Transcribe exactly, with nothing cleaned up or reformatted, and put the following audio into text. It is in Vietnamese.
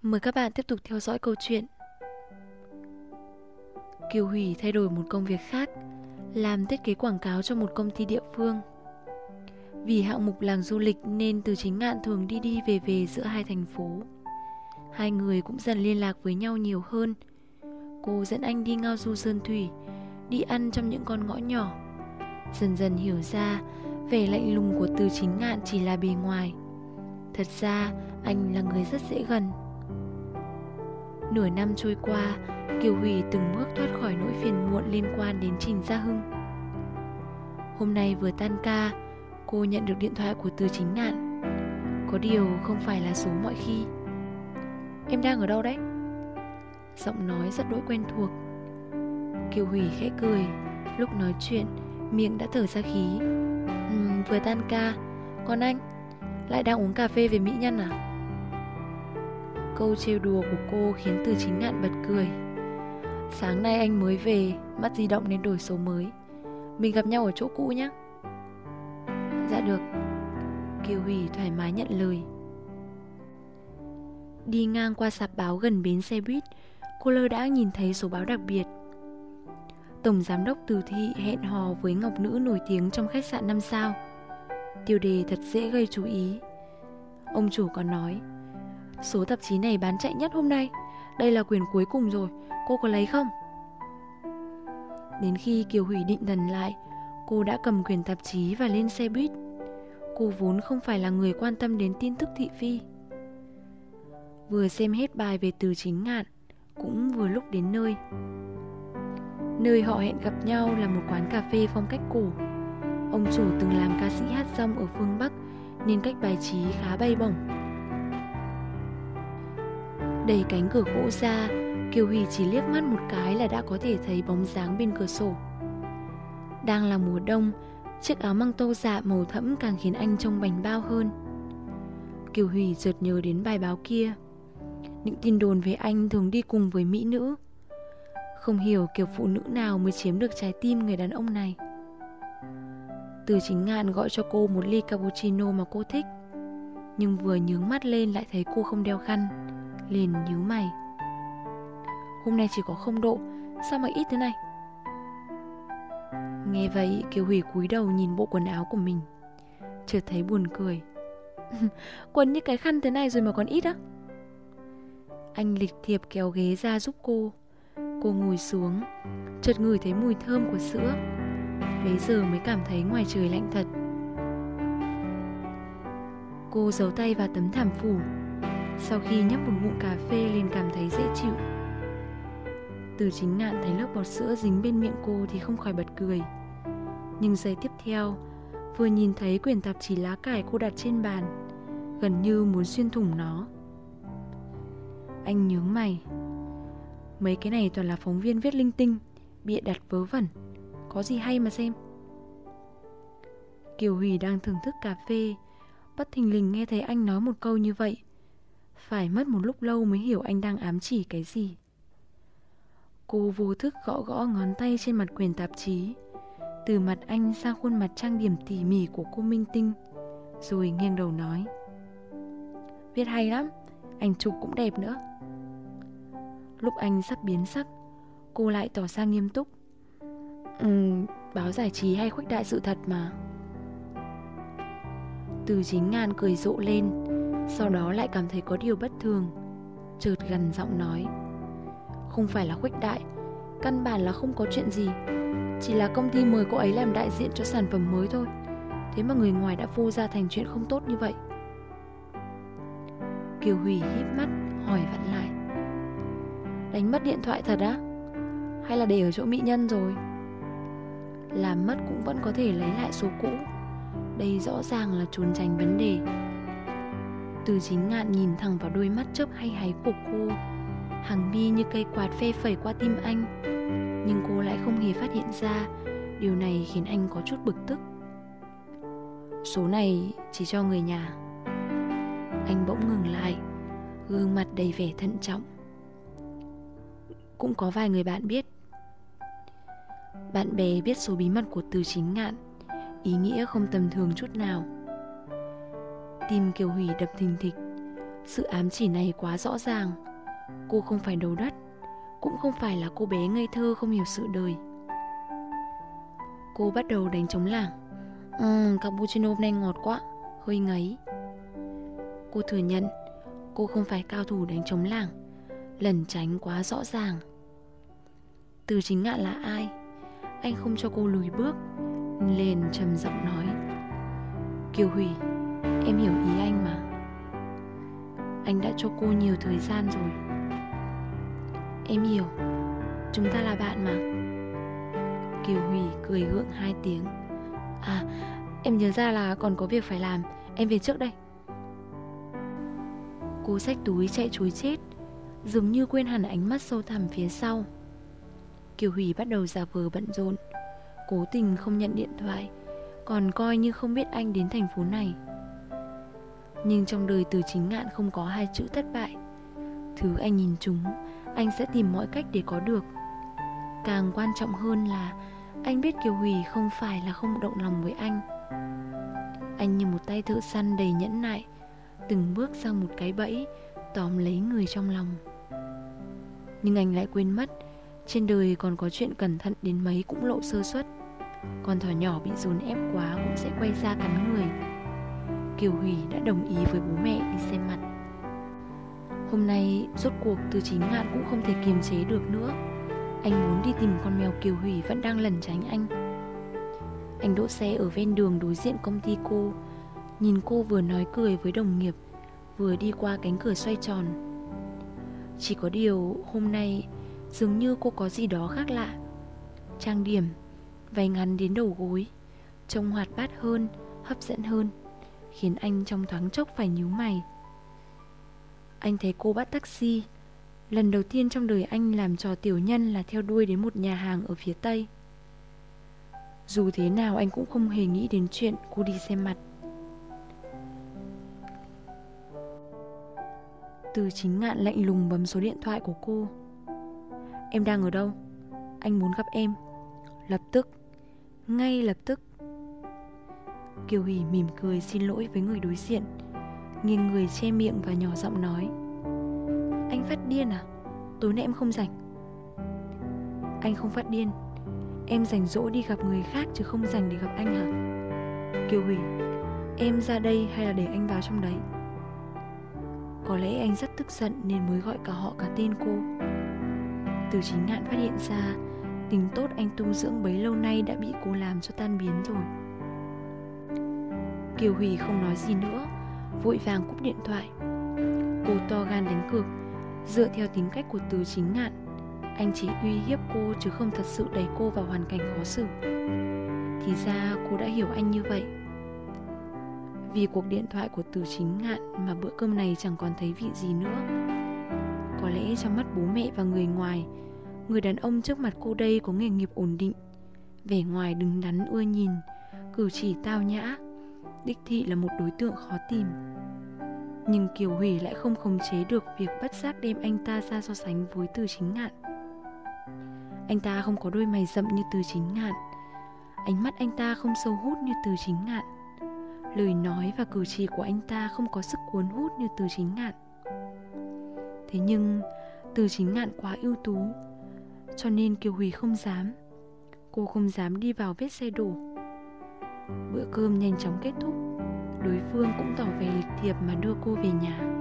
Mời các bạn tiếp tục theo dõi câu chuyện. Kiều Hủy thay đổi một công việc khác, làm thiết kế quảng cáo cho một công ty địa phương. Vì hạng mục làng du lịch nên Từ Chính Ngạn thường đi đi về về giữa hai thành phố. Hai người cũng dần liên lạc với nhau nhiều hơn. Cô dẫn anh đi ngao du sơn thủy, đi ăn trong những con ngõ nhỏ. Dần dần hiểu ra vẻ lạnh lùng của Từ Chính Ngạn chỉ là bề ngoài. Thật ra anh là người rất dễ gần. Nửa năm trôi qua, Kiều Hủy từng bước thoát khỏi nỗi phiền muộn liên quan đến Trình Gia Hưng. Hôm nay vừa tan ca, cô nhận được điện thoại của Từ Chính Ngạn. Có điều không phải là số mọi khi. Em đang ở đâu đấy? Giọng nói rất đỗi quen thuộc. Kiều Hủy khẽ cười. Lúc nói chuyện, miệng đã thở ra khí. uhm, Vừa tan ca. Còn anh? Lại đang uống cà phê về mỹ nhân à? Câu trêu đùa của cô khiến Từ Chính Ngạn bật cười. Sáng nay anh mới về, mắt di động nên đổi số mới. Mình gặp nhau ở chỗ cũ nhé. Dạ được. Kiều Hủy thoải mái nhận lời. Đi ngang qua sạp báo gần bến xe buýt, cô lơ đãng nhìn thấy số báo đặc biệt. Tổng giám đốc Từ Thị hẹn hò với ngọc nữ nổi tiếng trong khách sạn năm sao. Tiêu đề thật dễ gây chú ý. Ông chủ còn nói: số tạp chí này bán chạy nhất hôm nay. Đây là quyển cuối cùng rồi, cô có lấy không? Đến khi Kiều Hủy định thần lại, cô đã cầm quyển tạp chí và lên xe buýt. Cô vốn không phải là người quan tâm đến tin tức thị phi. Vừa xem hết bài về Từ Chính Ngạn, cũng vừa lúc đến nơi. Nơi họ hẹn gặp nhau là một quán cà phê phong cách cổ. Ông chủ từng làm ca sĩ hát dong ở phương Bắc nên cách bài trí khá bay bổng. Đẩy cánh cửa gỗ ra, Kiều Hủy chỉ liếc mắt một cái là đã có thể thấy bóng dáng bên cửa sổ. Đang là mùa đông, chiếc áo măng tô dạ màu thẫm càng khiến anh trông bảnh bao hơn. Kiều Hủy chợt nhớ đến bài báo kia. Những tin đồn về anh thường đi cùng với mỹ nữ. Không hiểu kiểu phụ nữ nào mới chiếm được trái tim người đàn ông này. Từ Chính Ngạn gọi cho cô một ly cappuccino mà cô thích, nhưng vừa nhướng mắt lên lại thấy cô không đeo khăn, liền nhíu mày. Hôm nay chỉ có không độ, sao mà ít thế này? Nghe vậy, Kiều Hủy cúi đầu nhìn bộ quần áo của mình, chợt thấy buồn cười. Quần như cái khăn thế này rồi mà còn ít á? Anh lịch thiệp kéo ghế ra giúp cô. Cô ngồi xuống, chợt ngửi thấy mùi thơm của sữa. Bấy giờ mới cảm thấy ngoài trời lạnh thật. Cô giấu tay vào tấm thảm phủ. Sau khi nhấp một ngụm cà phê liền cảm thấy dễ chịu. Từ Chính Ngạn thấy lớp bọt sữa dính bên miệng cô thì không khỏi bật cười. Nhưng giây tiếp theo, vừa nhìn thấy quyển tạp chí lá cải cô đặt trên bàn, gần như muốn xuyên thủng nó. Anh nhướng mày. Mấy cái này toàn là phóng viên viết linh tinh, bịa đặt vớ vẩn, có gì hay mà xem. Kiều Hủy đang thưởng thức cà phê, bất thình lình nghe thấy anh nói một câu như vậy. Phải mất một lúc lâu mới hiểu anh đang ám chỉ cái gì. Cô vô thức gõ gõ ngón tay trên mặt quyển tạp chí, từ mặt anh sang khuôn mặt trang điểm tỉ mỉ của cô minh tinh, rồi nghiêng đầu nói: viết hay lắm, ảnh chụp cũng đẹp nữa. Lúc anh sắp biến sắc, cô lại tỏ ra nghiêm túc. Ừ, báo giải trí hay khuếch đại sự thật mà. Từ Chính Ngạn cười rộ lên, sau đó lại cảm thấy có điều bất thường, chợt gằn giọng nói: không phải là khuếch đại, căn bản là không có chuyện gì. Chỉ là công ty mời cô ấy làm đại diện cho sản phẩm mới thôi. Thế mà người ngoài đã phô ra thành chuyện không tốt như vậy. Kiều Hủy híp mắt hỏi vặn lại: đánh mất điện thoại thật á? Hay là để ở chỗ mỹ nhân rồi? Làm mất cũng vẫn có thể lấy lại số cũ. Đây rõ ràng là trốn tránh vấn đề. Từ Chính Ngạn nhìn thẳng vào đôi mắt chớp hay háy của cô, hàng mi như cây quạt phe phẩy qua tim anh. Nhưng cô lại không hề phát hiện ra. Điều này khiến anh có chút bực tức. Số này chỉ cho người nhà. Anh bỗng ngừng lại, gương mặt đầy vẻ thận trọng. Cũng có vài người bạn biết. Bạn bè biết số bí mật của Từ Chính Ngạn, ý nghĩa không tầm thường chút nào. Tim Kiều Hủy đập thình thịch. Sự ám chỉ này quá rõ ràng. Cô không phải đầu đất, cũng không phải là cô bé ngây thơ không hiểu sự đời. Cô bắt đầu đánh trống lảng. Ừm, cappuccino hôm nay ngọt quá, hơi ngấy. Cô thừa nhận cô không phải cao thủ đánh trống lảng, lẩn tránh quá rõ ràng. Từ Chính Ngạn là ai? Anh không cho cô lùi bước, liền trầm giọng nói: Kiều Hủy, em hiểu ý anh mà. Anh đã cho cô nhiều thời gian rồi. Em hiểu, chúng ta là bạn mà. Kiều Hủy cười gượng hai tiếng. À, em nhớ ra là còn có việc phải làm, em về trước đây. Cô xách túi chạy trối chết, dường như quên hẳn ánh mắt sâu thẳm phía sau. Kiều Hủy bắt đầu giả vờ bận rộn, cố tình không nhận điện thoại, còn coi như không biết anh đến thành phố này. Nhưng trong đời Từ Chính Ngạn không có hai chữ thất bại. Thứ anh nhìn chúng, anh sẽ tìm mọi cách để có được. Càng quan trọng hơn là anh biết Kiều Hủy không phải là không động lòng với anh. Anh như một tay thợ săn đầy nhẫn nại, từng bước sang một cái bẫy, tóm lấy người trong lòng. Nhưng anh lại quên mất, trên đời còn có chuyện cẩn thận đến mấy cũng lộ sơ suất. Con thỏ nhỏ bị dồn ép quá cũng sẽ quay ra cắn người. Kiều Hủy đã đồng ý với bố mẹ đi xem mặt. Hôm nay rốt cuộc Từ Chính Ngạn cũng không thể kiềm chế được nữa. Anh muốn đi tìm con mèo Kiều Hủy vẫn đang lẩn tránh anh. Anh đỗ xe ở ven đường đối diện công ty cô, nhìn cô vừa nói cười với đồng nghiệp, vừa đi qua cánh cửa xoay tròn. Chỉ có điều hôm nay dường như cô có gì đó khác lạ. Trang điểm, váy ngắn đến đầu gối, trông hoạt bát hơn, hấp dẫn hơn, khiến anh trong thoáng chốc phải nhíu mày. Anh thấy cô bắt taxi. Lần đầu tiên trong đời anh làm trò tiểu nhân là theo đuôi đến một nhà hàng ở phía Tây. Dù thế nào anh cũng không hề nghĩ đến chuyện cô đi xem mặt. Từ Chính Ngạn lạnh lùng bấm số điện thoại của cô. Em đang ở đâu? Anh muốn gặp em. Lập tức. Ngay lập tức. Kiều Hủy mỉm cười xin lỗi với người đối diện, nghiêng người che miệng và nhỏ giọng nói: Anh phát điên à? Tối nay em không rảnh. Anh không phát điên. Em rảnh rỗi đi gặp người khác chứ không rảnh để gặp anh hả? Kiều Hủy, em ra đây hay là để anh vào trong đấy? Có lẽ anh rất tức giận nên mới gọi cả họ cả tên cô. Từ Chính Ngạn phát hiện ra tình tốt anh tu dưỡng bấy lâu nay đã bị cô làm cho tan biến rồi. Kiều Hủy không nói gì nữa, vội vàng cúp điện thoại. Cô to gan đánh cược. Dựa theo tính cách của Từ Chính Ngạn, anh chỉ uy hiếp cô chứ không thật sự đẩy cô vào hoàn cảnh khó xử. Thì ra cô đã hiểu anh như vậy. Vì cuộc điện thoại của Từ Chính Ngạn mà bữa cơm này chẳng còn thấy vị gì nữa. Có lẽ trong mắt bố mẹ và người ngoài, người đàn ông trước mặt cô đây có nghề nghiệp ổn định, vẻ ngoài đứng đắn ưa nhìn, cử chỉ tao nhã, đích thị là một đối tượng khó tìm. Nhưng Kiều Hủy lại không khống chế được việc bất giác đem anh ta ra so sánh với Từ Chính Ngạn. Anh ta không có đôi mày rậm như Từ Chính Ngạn, ánh mắt anh ta không sâu hút như Từ Chính Ngạn, lời nói và cử chỉ của anh ta không có sức cuốn hút như Từ Chính Ngạn. Thế nhưng Từ Chính Ngạn quá ưu tú, cho nên Kiều Hủy không dám. Cô không dám đi vào vết xe đổ. Bữa cơm nhanh chóng kết thúc, đối phương cũng tỏ vẻ lịch thiệp mà đưa cô về nhà.